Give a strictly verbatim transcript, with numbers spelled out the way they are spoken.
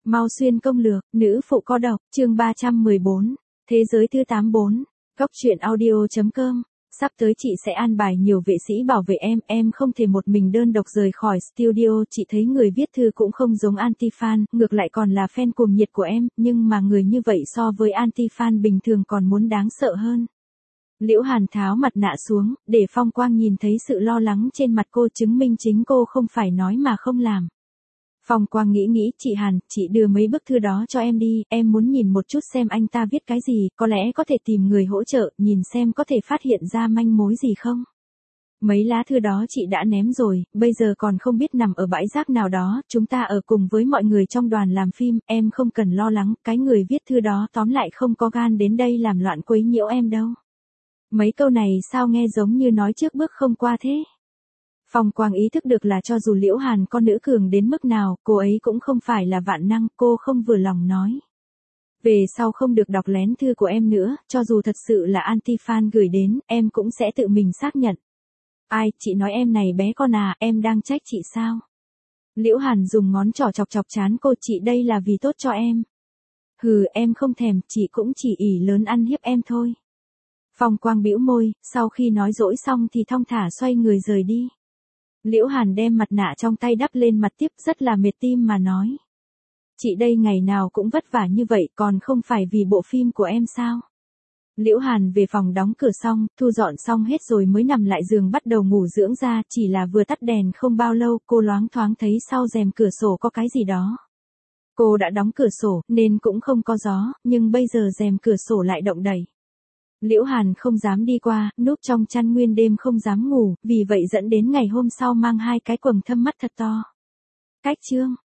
Mau xuyên công lược, nữ phụ có độc, chương ba trăm mười bốn, thế giới thứ tám mươi bốn, góc truyện audio chấm com. Sắp tới chị sẽ an bài nhiều vệ sĩ bảo vệ em, em không thể một mình đơn độc rời khỏi studio, chị thấy người viết thư cũng không giống anti-fan, ngược lại còn là fan cuồng nhiệt của em, nhưng mà người như vậy so với anti-fan bình thường còn muốn đáng sợ hơn. Liễu Hàn tháo mặt nạ xuống, để Phong Quang nhìn thấy sự lo lắng trên mặt cô, chứng minh chính cô không phải nói mà không làm. Phong Quang nghĩ nghĩ, chị Hàn, chị đưa mấy bức thư đó cho em đi, em muốn nhìn một chút xem anh ta viết cái gì, có lẽ có thể tìm người hỗ trợ, nhìn xem có thể phát hiện ra manh mối gì không. Mấy lá thư đó chị đã ném rồi, bây giờ còn không biết nằm ở bãi rác nào đó, chúng ta ở cùng với mọi người trong đoàn làm phim, em không cần lo lắng, cái người viết thư đó tóm lại không có gan đến đây làm loạn quấy nhiễu em đâu. Mấy câu này sao nghe giống như nói trước bước không qua thế? Phong Quang ý thức được là cho dù Liễu Hàn con nữ cường đến mức nào, cô ấy cũng không phải là vạn năng, cô không vừa lòng nói. Về sau không được đọc lén thư của em nữa, cho dù thật sự là anti-fan gửi đến, em cũng sẽ tự mình xác nhận. Ai, chị nói em này bé con à, em đang trách chị sao? Liễu Hàn dùng ngón trỏ chọc chọc trán cô, chị đây là vì tốt cho em. Hừ, em không thèm, chị cũng chỉ ỷ lớn ăn hiếp em thôi. Phong Quang bĩu môi, sau khi nói dỗi xong thì thong thả xoay người rời đi. Liễu Hàn đem mặt nạ trong tay đắp lên mặt tiếp, rất là mệt tim mà nói. Chị đây ngày nào cũng vất vả như vậy, còn không phải vì bộ phim của em sao? Liễu Hàn về phòng đóng cửa xong, thu dọn xong hết rồi mới nằm lại giường bắt đầu ngủ dưỡng da, chỉ là vừa tắt đèn không bao lâu, cô loáng thoáng thấy sau rèm cửa sổ có cái gì đó. Cô đã đóng cửa sổ, nên cũng không có gió, nhưng bây giờ rèm cửa sổ lại động đẩy. Liễu Hàn không dám đi qua, núp trong chăn nguyên đêm không dám ngủ, vì vậy dẫn đến ngày hôm sau mang hai cái quầng thâm mắt thật to. Cách chương